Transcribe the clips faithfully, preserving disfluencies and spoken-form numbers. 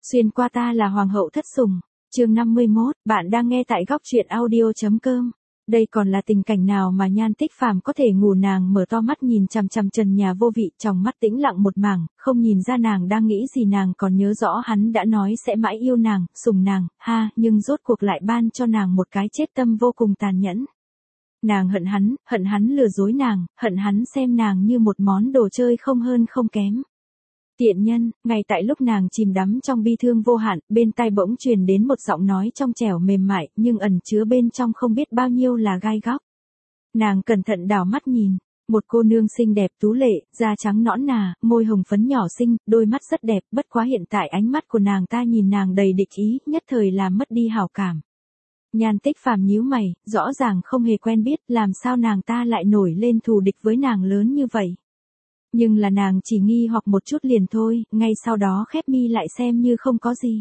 Xuyên qua ta là hoàng hậu thất sủng. Chương năm mươi mốt, bạn đang nghe tại góc truyện audio chấm com. Đây còn là tình cảnh nào mà Nhan Tích Phàm có thể ngủ? Nàng mở to mắt nhìn chằm chằm trần nhà vô vị, trong mắt tĩnh lặng một mảng, không nhìn ra nàng đang nghĩ gì. Nàng còn nhớ rõ hắn đã nói sẽ mãi yêu nàng, sủng nàng, ha, nhưng rốt cuộc lại ban cho nàng một cái chết tâm vô cùng tàn nhẫn. Nàng hận hắn, hận hắn lừa dối nàng, hận hắn xem nàng như một món đồ chơi không hơn không kém. Tiện nhân. Ngay tại lúc nàng chìm đắm trong bi thương vô hạn, bên tai bỗng truyền đến một giọng nói trong trẻo mềm mại, nhưng ẩn chứa bên trong không biết bao nhiêu là gai góc. Nàng cẩn thận đảo mắt nhìn, một cô nương xinh đẹp tú lệ, da trắng nõn nà, môi hồng phấn nhỏ xinh, đôi mắt rất đẹp, bất quá hiện tại ánh mắt của nàng ta nhìn nàng đầy địch ý, nhất thời làm mất đi hảo cảm. Nhan Tích Phàm nhíu mày, rõ ràng không hề quen biết, làm sao nàng ta lại nổi lên thù địch với nàng lớn như vậy. Nhưng là nàng chỉ nghi hoặc một chút liền thôi, ngay sau đó khép mi lại xem như không có gì.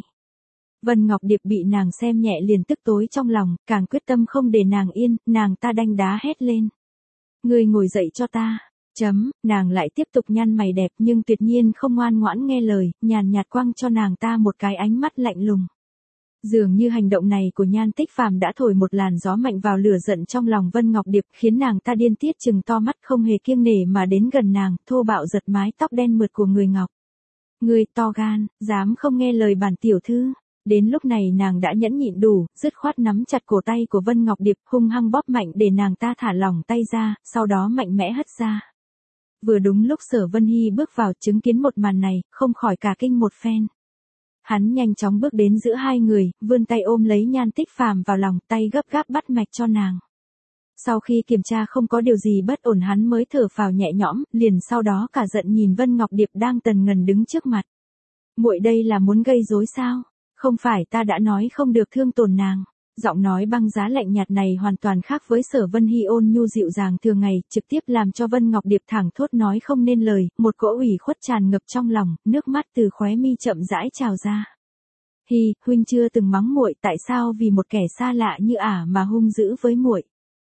Vân Ngọc Điệp bị nàng xem nhẹ liền tức tối trong lòng, càng quyết tâm không để nàng yên, nàng ta đanh đá hét lên. Ngươi ngồi dậy cho ta. Chấm, nàng lại tiếp tục nhăn mày đẹp nhưng tuyệt nhiên không ngoan ngoãn nghe lời, nhàn nhạt quăng cho nàng ta một cái ánh mắt lạnh lùng. Dường như hành động này của Nhan Tích Phàm đã thổi một làn gió mạnh vào lửa giận trong lòng Vân Ngọc Điệp, khiến nàng ta điên tiết chừng to mắt không hề kiêng nể mà đến gần nàng, thô bạo giật mái tóc đen mượt của người ngọc. Ngươi to gan, dám không nghe lời bản tiểu thư. Đến lúc này nàng đã nhẫn nhịn đủ, dứt khoát nắm chặt cổ tay của Vân Ngọc Điệp, hung hăng bóp mạnh để nàng ta thả lỏng tay ra, sau đó mạnh mẽ hất ra. Vừa đúng lúc Sở Vân Hy bước vào chứng kiến một màn này, không khỏi cả kinh một phen. Hắn nhanh chóng bước đến giữa hai người, vươn tay ôm lấy Nhan Tích Phàm vào lòng, tay gấp gáp bắt mạch cho nàng. Sau khi kiểm tra không có điều gì bất ổn hắn mới thở phào nhẹ nhõm, liền sau đó cả giận nhìn Vân Ngọc Điệp đang tần ngần đứng trước mặt. Muội đây là muốn gây rối sao? Không phải ta đã nói không được thương tổn nàng. Giọng nói băng giá lạnh nhạt này hoàn toàn khác với Sở Vân Hy ôn nhu dịu dàng thường ngày, trực tiếp làm cho Vân Ngọc Điệp thẳng thốt nói không nên lời, một cỗ ủy khuất tràn ngập trong lòng, nước mắt từ khóe mi chậm rãi trào ra. Hi, huynh chưa từng mắng muội, tại sao vì một kẻ xa lạ như ả mà hung dữ với muội?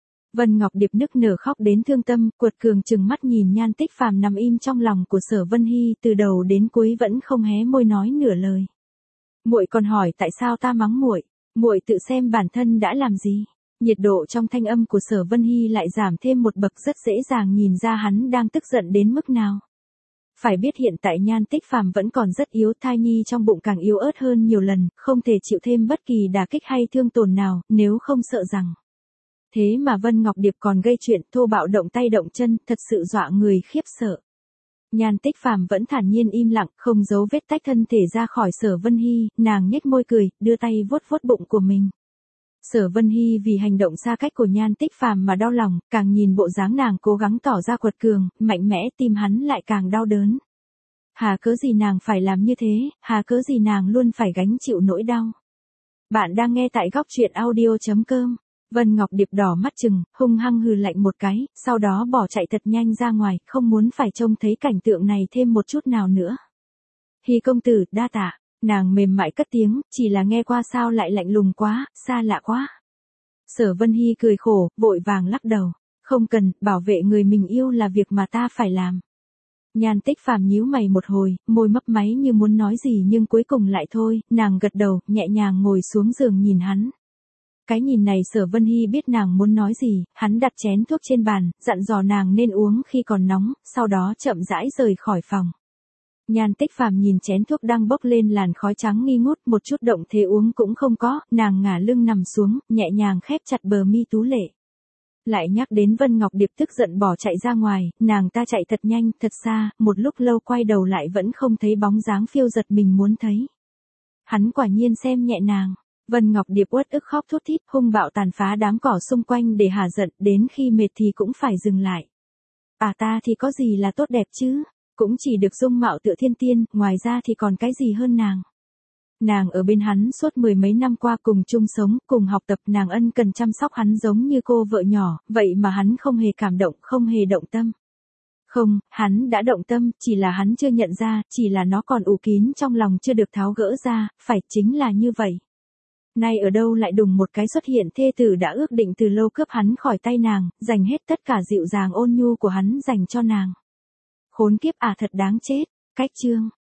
Vân Ngọc Điệp nức nở khóc đến thương tâm, cuột cường trừng mắt nhìn Nhan Tích Phàm nằm im trong lòng của Sở Vân Hy, từ đầu đến cuối vẫn không hé môi nói nửa lời. Muội còn hỏi tại sao ta mắng muội? Muội tự xem bản thân đã làm gì? Nhiệt độ trong thanh âm của Sở Vân Hy lại giảm thêm một bậc, rất dễ dàng nhìn ra hắn đang tức giận đến mức nào. Phải biết hiện tại Nhan Tích Phàm vẫn còn rất yếu, thai nhi trong bụng càng yếu ớt hơn nhiều lần, không thể chịu thêm bất kỳ đả kích hay thương tổn nào, nếu không sợ rằng. Thế mà Vân Ngọc Điệp còn gây chuyện thô bạo động tay động chân, thật sự dọa người khiếp sợ. Nhan Tích Phàm vẫn thản nhiên im lặng, không giấu vết tách thân thể ra khỏi Sở Vân Hy, nàng nhếch môi cười, đưa tay vuốt vuốt bụng của mình. Sở Vân Hy vì hành động xa cách của Nhan Tích Phàm mà đau lòng, càng nhìn bộ dáng nàng cố gắng tỏ ra quật cường, mạnh mẽ, tim hắn lại càng đau đớn. Hà cớ gì nàng phải làm như thế, hà cớ gì nàng luôn phải gánh chịu nỗi đau. Bạn đang nghe tại góc truyện audio chấm com. Vân Ngọc Điệp đỏ mắt chừng, hung hăng hừ lạnh một cái, sau đó bỏ chạy thật nhanh ra ngoài, không muốn phải trông thấy cảnh tượng này thêm một chút nào nữa. Hy công tử, đa tạ. Nàng mềm mại cất tiếng, chỉ là nghe qua sao lại lạnh lùng quá, xa lạ quá. Sở Vân Hy cười khổ, vội vàng lắc đầu. Không cần, bảo vệ người mình yêu là việc mà ta phải làm. Nhan Tích Phàm nhíu mày một hồi, môi mấp máy như muốn nói gì nhưng cuối cùng lại thôi, nàng gật đầu, nhẹ nhàng ngồi xuống giường nhìn hắn. Cái nhìn này Sở Vân Hy biết nàng muốn nói gì, hắn đặt chén thuốc trên bàn, dặn dò nàng nên uống khi còn nóng, sau đó chậm rãi rời khỏi phòng. Nhan Tích Phàm nhìn chén thuốc đang bốc lên làn khói trắng nghi ngút, một chút động thế uống cũng không có, nàng ngả lưng nằm xuống, nhẹ nhàng khép chặt bờ mi tú lệ. Lại nhắc đến Vân Ngọc Điệp tức giận bỏ chạy ra ngoài, nàng ta chạy thật nhanh, thật xa, một lúc lâu quay đầu lại vẫn không thấy bóng dáng phiêu giật mình muốn thấy. Hắn quả nhiên xem nhẹ nàng. Vân Ngọc Điệp uất ức khóc thút thít, hung bạo tàn phá đám cỏ xung quanh để hả giận, đến khi mệt thì cũng phải dừng lại. À ta thì có gì là tốt đẹp chứ, cũng chỉ được dung mạo tựa thiên tiên, ngoài ra thì còn cái gì hơn nàng. Nàng ở bên hắn suốt mười mấy năm qua cùng chung sống, cùng học tập, nàng ân cần chăm sóc hắn giống như cô vợ nhỏ, vậy mà hắn không hề cảm động, không hề động tâm. Không, hắn đã động tâm, chỉ là hắn chưa nhận ra, chỉ là nó còn ù kín trong lòng chưa được tháo gỡ ra, phải chính là như vậy. Nay ở đâu lại đùng một cái xuất hiện thê tử đã ước định từ lâu cướp hắn khỏi tay nàng, dành hết tất cả dịu dàng ôn nhu của hắn dành cho nàng. Khốn kiếp à, thật đáng chết. Cách chương